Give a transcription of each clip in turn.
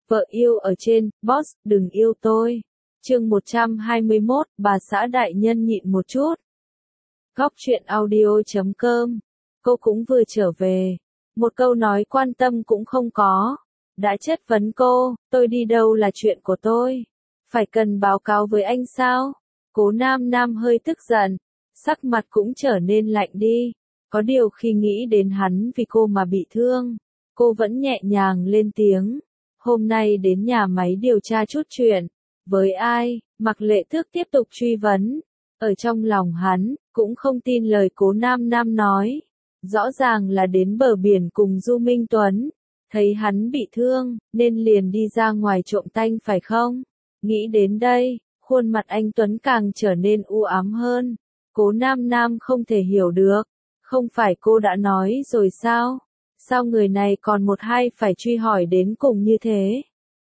Vợ yêu ở trên, boss, đừng yêu tôi. Chương 121, bà xã đại nhân nhịn một chút. Góc truyện audio.com. Cô cũng vừa trở về. Một câu nói quan tâm cũng không có. Đã chất vấn cô, tôi đi đâu là chuyện của tôi. Phải cần báo cáo với anh sao? Cố Nam Nam hơi tức giận. Sắc mặt cũng trở nên lạnh đi. Có điều khi nghĩ đến hắn vì cô mà bị thương, cô vẫn nhẹ nhàng lên tiếng. Hôm nay đến nhà máy điều tra chút chuyện. Với ai? Mạc Lệ Thước tiếp tục truy vấn. Ở trong lòng hắn, cũng không tin lời Cố Nam Nam nói. Rõ ràng là đến bờ biển cùng Du Minh Tuấn. Thấy hắn bị thương, nên liền đi ra ngoài trộm tanh phải không? Nghĩ đến đây, khuôn mặt anh Tuấn càng trở nên u ám hơn. Cố Nam Nam không thể hiểu được. Không phải cô đã nói rồi sao? Sao người này còn một hai phải truy hỏi đến cùng như thế?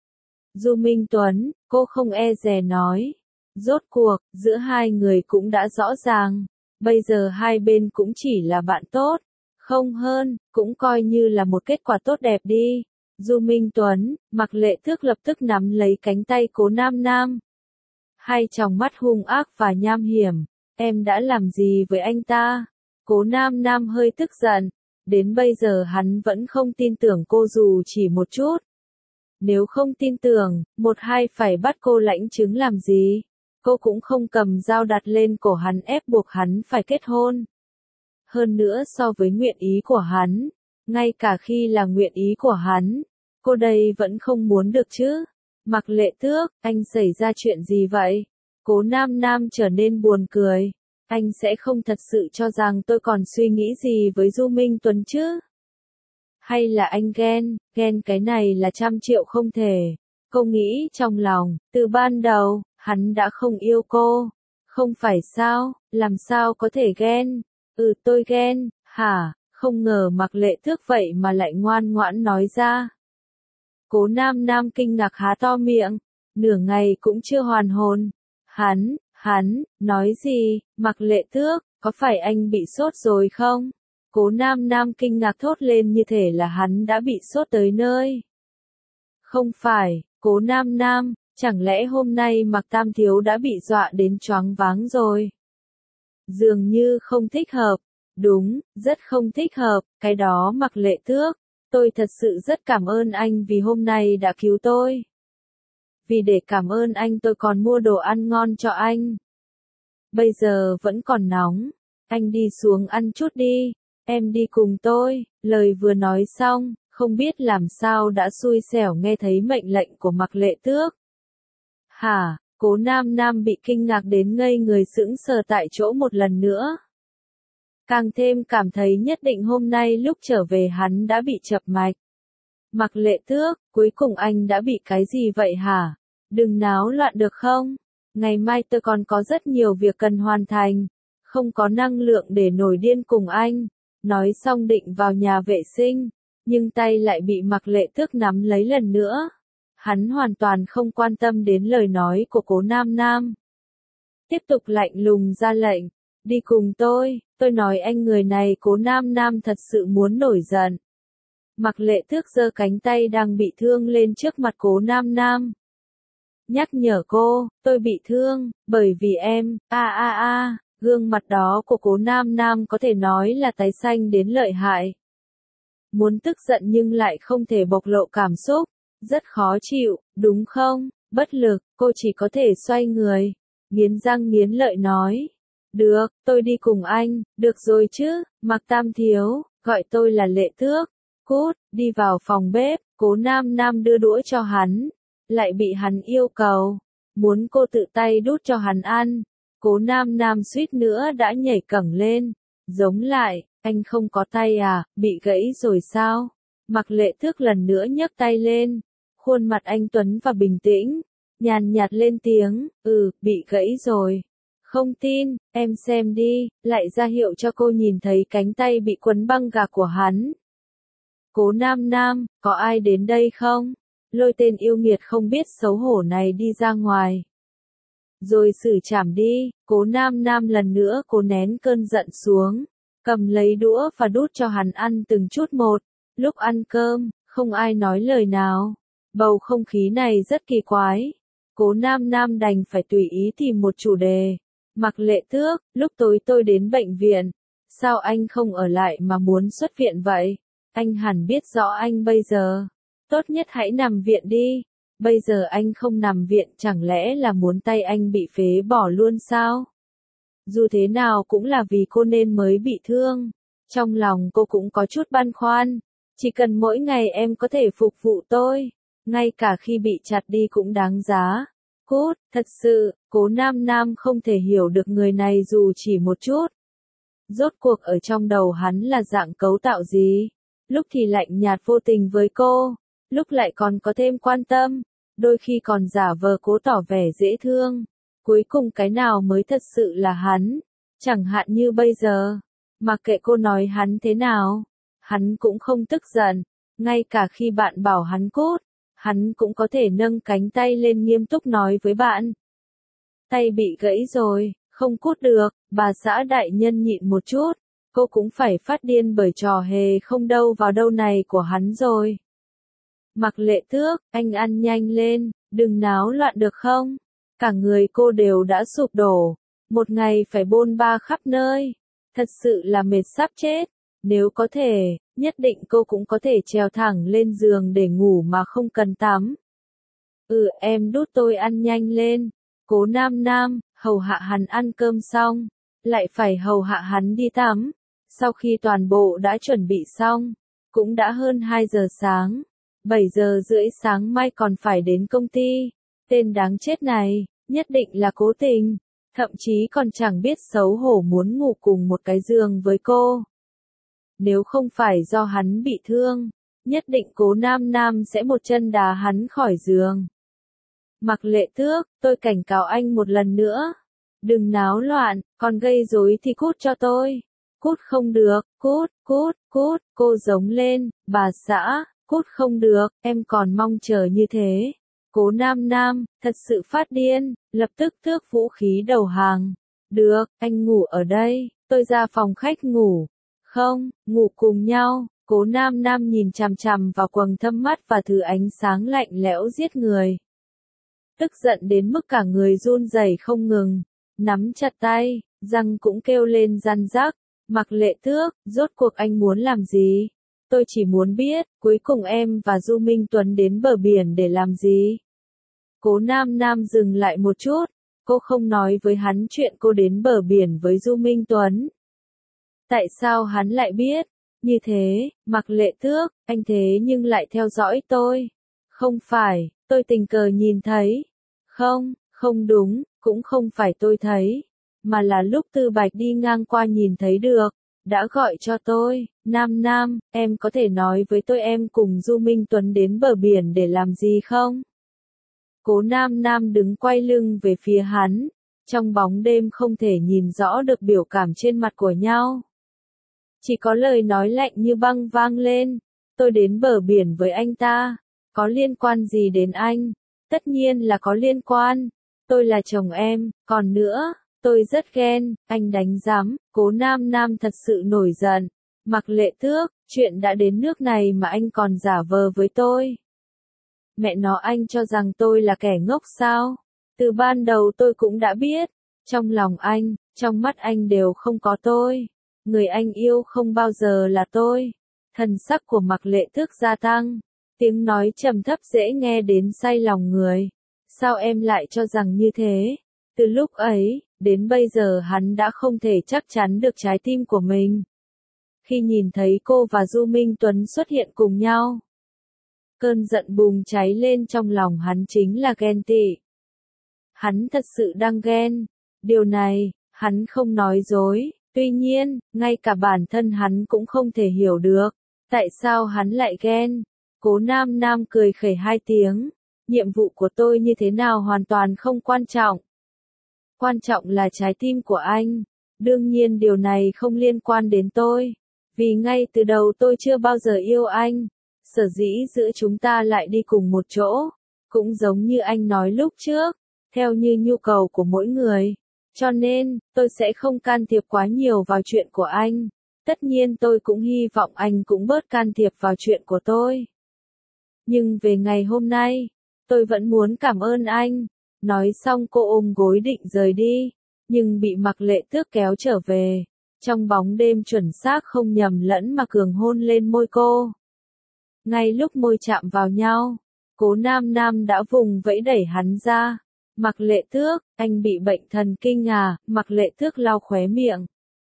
Du Minh Tuấn, cô không e dè nói. Rốt cuộc, giữa hai người cũng đã rõ ràng. Bây giờ hai bên cũng chỉ là bạn tốt. Không hơn, cũng coi như là một kết quả tốt đẹp đi. Du Minh Tuấn, Mạc Lệ Thước lập tức nắm lấy cánh tay Cố Nam Nam. Hai tròng mắt hung ác và nham hiểm. Em đã làm gì với anh ta? Cố Nam Nam hơi tức giận. Đến bây giờ hắn vẫn không tin tưởng cô dù chỉ một chút. Nếu không tin tưởng, một hai phải bắt cô lãnh chứng làm gì? Cô cũng không cầm dao đặt lên cổ hắn ép buộc hắn phải kết hôn. Hơn nữa so với nguyện ý của hắn, ngay cả khi là nguyện ý của hắn, cô đây vẫn không muốn được chứ. Mạc Lệ Thước, anh xảy ra chuyện gì vậy? Cố Nam Nam trở nên buồn cười. Anh sẽ không thật sự cho rằng tôi còn suy nghĩ gì với Du Minh Tuấn chứ? Hay là anh ghen cái này là 100 triệu không thể. Cô nghĩ trong lòng, từ ban đầu, hắn đã không yêu cô. Không phải sao, làm sao có thể ghen? Tôi ghen, hả? Không ngờ Mạc Lệ Thước vậy mà lại ngoan ngoãn nói ra. Cố Nam Nam kinh ngạc há to miệng, nửa ngày cũng chưa hoàn hồn. Hắn, nói gì? Mạc Lệ Thước, có phải anh bị sốt rồi không? Cố Nam Nam kinh ngạc thốt lên như thể là hắn đã bị sốt tới nơi. Không phải, Cố Nam Nam, chẳng lẽ hôm nay Mạc Tam Thiếu đã bị dọa đến choáng váng rồi? Dường như không thích hợp. Đúng, rất không thích hợp, cái đó Mạc Lệ Thước. Tôi thật sự rất cảm ơn anh vì hôm nay đã cứu tôi. Vì để cảm ơn anh tôi còn mua đồ ăn ngon cho anh. Bây giờ vẫn còn nóng. Anh đi xuống ăn chút đi. Em đi cùng tôi. Lời vừa nói xong, không biết làm sao đã xui xẻo nghe thấy mệnh lệnh của Mạc Lệ Thước. Hả? Cố Nam Nam bị kinh ngạc đến ngây người sững sờ tại chỗ một lần nữa. Càng thêm cảm thấy nhất định hôm nay lúc trở về hắn đã bị chập mạch. Mạc Lệ Thước, cuối cùng anh đã bị cái gì vậy hả? Đừng náo loạn được không? Ngày mai tôi còn có rất nhiều việc cần hoàn thành. Không có năng lượng để nổi điên cùng anh. Nói xong định vào nhà vệ sinh. Nhưng tay lại bị Mạc Lệ Thước nắm lấy lần nữa. Hắn hoàn toàn không quan tâm đến lời nói của Cố Nam Nam. Tiếp tục lạnh lùng ra lệnh. Đi cùng tôi nói anh người này. Cố Nam Nam thật sự muốn nổi giận. Mạc Lệ Thước giơ cánh tay đang bị thương lên trước mặt Cố Nam Nam. Nhắc nhở cô, tôi bị thương, bởi vì em, gương mặt đó của Cố Nam Nam có thể nói là tái xanh đến lợi hại. Muốn tức giận nhưng lại không thể bộc lộ cảm xúc, rất khó chịu, đúng không? Bất lực, cô chỉ có thể xoay người, nghiến răng nghiến lợi nói. Được, tôi đi cùng anh, được rồi chứ, Mạc Tam Thiếu, gọi tôi là Lệ Thước. Cút, đi vào phòng bếp, Cố Nam Nam đưa đũa cho hắn. Lại bị hắn yêu cầu, muốn cô tự tay đút cho hắn ăn. Cố Nam Nam suýt nữa đã nhảy cẫng lên. Giống lại, anh không có tay à, bị gãy rồi sao? Mạc Lệ Thước lần nữa nhấc tay lên. Khuôn mặt anh tuấn và bình tĩnh, nhàn nhạt lên tiếng, bị gãy rồi. Không tin, em xem đi, lại ra hiệu cho cô nhìn thấy cánh tay bị quấn băng gạc của hắn. Cố Nam Nam, có ai đến đây không? Lôi tên yêu nghiệt không biết xấu hổ này đi ra ngoài. Rồi xử trảm đi. Cố Nam Nam lần nữa cố nén cơn giận xuống. Cầm lấy đũa và đút cho hắn ăn từng chút một. Lúc ăn cơm, không ai nói lời nào. Bầu không khí này rất kỳ quái. Cố Nam Nam đành phải tùy ý tìm một chủ đề. Mạc Lệ Tước, lúc tối tôi đến bệnh viện. Sao anh không ở lại mà muốn xuất viện vậy? Anh hẳn biết rõ anh bây giờ. Tốt nhất hãy nằm viện đi. Bây giờ anh không nằm viện chẳng lẽ là muốn tay anh bị phế bỏ luôn sao? Dù thế nào cũng là vì cô nên mới bị thương. Trong lòng cô cũng có chút băn khoăn. Chỉ cần mỗi ngày em có thể phục vụ tôi, ngay cả khi bị chặt đi cũng đáng giá. Cút, thật sự, Cố Nam Nam không thể hiểu được người này dù chỉ một chút. Rốt cuộc ở trong đầu hắn là dạng cấu tạo gì? Lúc thì lạnh nhạt vô tình với cô, lúc lại còn có thêm quan tâm, đôi khi còn giả vờ cố tỏ vẻ dễ thương. Cuối cùng cái nào mới thật sự là hắn? Chẳng hạn như bây giờ, mặc kệ cô nói hắn thế nào, hắn cũng không tức giận. Ngay cả khi bạn bảo hắn cút, hắn cũng có thể nâng cánh tay lên nghiêm túc nói với bạn. Tay bị gãy rồi, không cút được, bà xã đại nhân nhịn một chút, cô cũng phải phát điên bởi trò hề không đâu vào đâu này của hắn rồi. Mạc Lệ Tước, anh ăn nhanh lên, đừng náo loạn được không? Cả người cô đều đã sụp đổ, một ngày phải bôn ba khắp nơi, thật sự là mệt sắp chết. Nếu có thể, nhất định cô cũng có thể trèo thẳng lên giường để ngủ mà không cần tắm. Em đút tôi ăn nhanh lên. Cố Nam Nam, hầu hạ hắn ăn cơm xong, lại phải hầu hạ hắn đi tắm. Sau khi toàn bộ đã chuẩn bị xong, cũng đã hơn 2 giờ sáng, 7 giờ rưỡi sáng mai còn phải đến công ty. Tên đáng chết này, nhất định là cố tình, thậm chí còn chẳng biết xấu hổ muốn ngủ cùng một cái giường với cô. Nếu không phải do hắn bị thương, nhất định Cố Nam Nam sẽ một chân đá hắn khỏi giường. Mạc Lệ Tước, tôi cảnh cáo anh một lần nữa. Đừng náo loạn, còn gây rối thì cút cho tôi. Cút không được, cút, cút, cút, cô giống lên, bà xã, cút không được, em còn mong chờ như thế. Cố Nam Nam, thật sự phát điên, lập tức tước vũ khí đầu hàng. Được, anh ngủ ở đây, tôi ra phòng khách ngủ. Không, ngủ cùng nhau. Cố Nam Nam nhìn chằm chằm vào quầng thâm mắt và thứ ánh sáng lạnh lẽo giết người. Tức giận đến mức cả người run rẩy không ngừng, nắm chặt tay, răng cũng kêu lên răn rắc. Mạc Lệ Tước, rốt cuộc anh muốn làm gì? Tôi chỉ muốn biết, cuối cùng em và Du Minh Tuấn đến bờ biển để làm gì? Cố Nam Nam dừng lại một chút, cô không nói với hắn chuyện cô đến bờ biển với Du Minh Tuấn. Tại sao hắn lại biết? Như thế, Mạc Lệ Tước, anh thế nhưng lại theo dõi tôi. Không phải, tôi tình cờ nhìn thấy. Không, không đúng, cũng không phải tôi thấy. Mà là lúc Tư Bạch đi ngang qua nhìn thấy được. Đã gọi cho tôi, Nam Nam, em có thể nói với tôi em cùng Du Minh Tuấn đến bờ biển để làm gì không? Cố Nam Nam đứng quay lưng về phía hắn. Trong bóng đêm không thể nhìn rõ được biểu cảm trên mặt của nhau. Chỉ có lời nói lạnh như băng vang lên. Tôi đến bờ biển với anh ta. Có liên quan gì đến anh? Tất nhiên là có liên quan. Tôi là chồng em, còn nữa, tôi rất ghen, anh đánh giám. Cố Nam Nam thật sự nổi giận. Mạc Lệ Tước, chuyện đã đến nước này mà anh còn giả vờ với tôi. Mẹ nó, anh cho rằng tôi là kẻ ngốc sao? Từ ban đầu tôi cũng đã biết. Trong lòng anh, trong mắt anh đều không có tôi. Người anh yêu không bao giờ là tôi. Thần sắc của Mạc Lệ Tước gia tăng. Tiếng nói trầm thấp dễ nghe đến say lòng người. Sao em lại cho rằng như thế? Từ lúc ấy, đến bây giờ hắn đã không thể chắc chắn được trái tim của mình. Khi nhìn thấy cô và Du Minh Tuấn xuất hiện cùng nhau, cơn giận bùng cháy lên trong lòng hắn chính là ghen tị. Hắn thật sự đang ghen. Điều này, hắn không nói dối. Tuy nhiên, ngay cả bản thân hắn cũng không thể hiểu được. Tại sao hắn lại ghen? Cố Nam Nam cười khẩy 2 tiếng. Nhiệm vụ của tôi như thế nào hoàn toàn không quan trọng. Quan trọng là trái tim của anh. Đương nhiên điều này không liên quan đến tôi. Vì ngay từ đầu tôi chưa bao giờ yêu anh. Sở dĩ giữa chúng ta lại đi cùng một chỗ. Cũng giống như anh nói lúc trước. Theo như nhu cầu của mỗi người. Cho nên, tôi sẽ không can thiệp quá nhiều vào chuyện của anh. Tất nhiên tôi cũng hy vọng anh cũng bớt can thiệp vào chuyện của tôi. Nhưng về ngày hôm nay, tôi vẫn muốn cảm ơn anh. Nói xong cô ôm gối định rời đi, nhưng bị Mạc Lệ Tước kéo trở về. Trong bóng đêm chuẩn xác không nhầm lẫn mà Cường hôn lên môi cô. Ngay lúc môi chạm vào nhau, Cố Nam Nam đã vùng vẫy đẩy hắn ra. Mạc Lệ Tước, anh bị bệnh thần kinh à? Mạc Lệ Tước lau khóe miệng.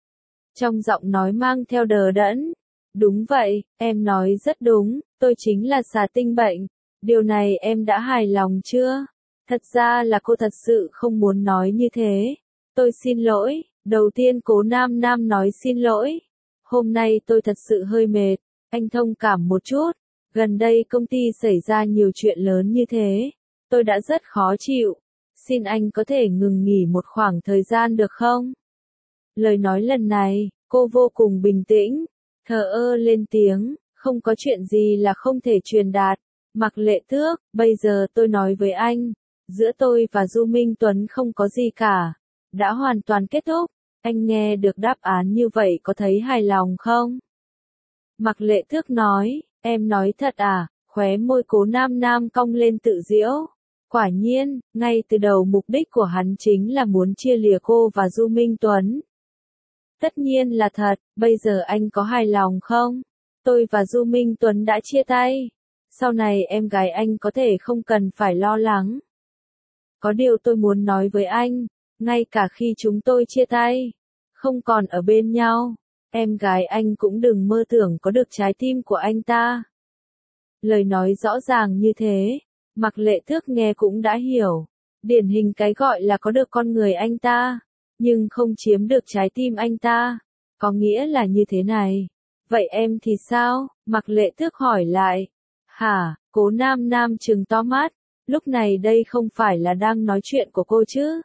Trong giọng nói mang theo đờ đẫn. Đúng vậy, em nói rất đúng, tôi chính là xà tinh bệnh. Điều này em đã hài lòng chưa? Thật ra là cô thật sự không muốn nói như thế. Tôi xin lỗi, đầu tiên Cố Nam Nam nói xin lỗi. Hôm nay tôi thật sự hơi mệt, anh thông cảm một chút. Gần đây công ty xảy ra nhiều chuyện lớn như thế, tôi đã rất khó chịu. Xin anh có thể ngừng nghỉ một khoảng thời gian được không? Lời nói lần này, cô vô cùng bình tĩnh, thờ ơ lên tiếng, không có chuyện gì là không thể truyền đạt. Mạc Lệ Tước, bây giờ tôi nói với anh, giữa tôi và Du Minh Tuấn không có gì cả, đã hoàn toàn kết thúc. Anh nghe được đáp án như vậy có thấy hài lòng không? Mạc Lệ Tước nói, em nói thật à? Khóe môi Cố Nam Nam cong lên tự giễu. Quả nhiên, ngay từ đầu mục đích của hắn chính là muốn chia lìa cô và Du Minh Tuấn. Tất nhiên là thật, bây giờ anh có hài lòng không? Tôi và Du Minh Tuấn đã chia tay. Sau này em gái anh có thể không cần phải lo lắng. Có điều tôi muốn nói với anh, ngay cả khi chúng tôi chia tay, không còn ở bên nhau, em gái anh cũng đừng mơ tưởng có được trái tim của anh ta. Lời nói rõ ràng như thế, Mạc Lệ Tước nghe cũng đã hiểu. Điển hình cái gọi là có được con người anh ta, nhưng không chiếm được trái tim anh ta. Có nghĩa là như thế này. Vậy em thì sao? Mạc Lệ Tước hỏi lại. Hả? Cố Nam Nam trừng to mắt. Lúc này đây không phải là đang nói chuyện của cô chứ?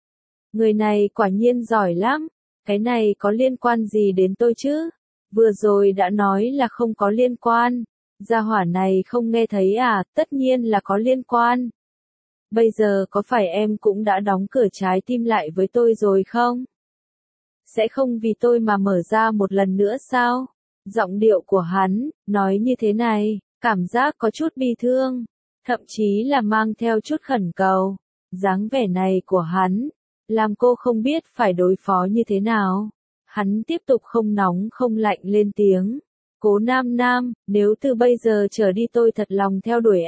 Người này quả nhiên giỏi lắm. Cái này có liên quan gì đến tôi chứ? Vừa rồi đã nói là không có liên quan. Gia hỏa này không nghe thấy à? Tất nhiên là có liên quan. Bây giờ có phải em cũng đã đóng cửa trái tim lại với tôi rồi không? Sẽ không vì tôi mà mở ra một lần nữa sao? Giọng điệu của hắn, nói như thế này, cảm giác có chút bi thương, thậm chí là mang theo chút khẩn cầu. Dáng vẻ này của hắn, làm cô không biết phải đối phó như thế nào. Hắn tiếp tục không nóng không lạnh lên tiếng. Cố Nam Nam, nếu từ bây giờ trở đi tôi thật lòng theo đuổi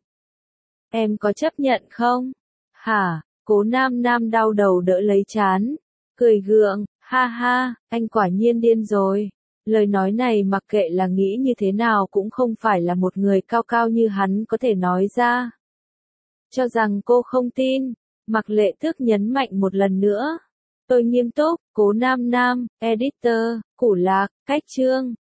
em có chấp nhận không? Hả? Cố Nam Nam đau đầu đỡ lấy trán, cười gượng, ha ha, anh quả nhiên điên rồi. Lời nói này mặc kệ là nghĩ như thế nào cũng không phải là một người cao cao như hắn có thể nói ra. Cho rằng cô không tin, Mạc Lệ Tước nhấn mạnh một lần nữa. Tôi nghiêm túc, Cố Nam Nam, editor, Củ Lạc, cách chương.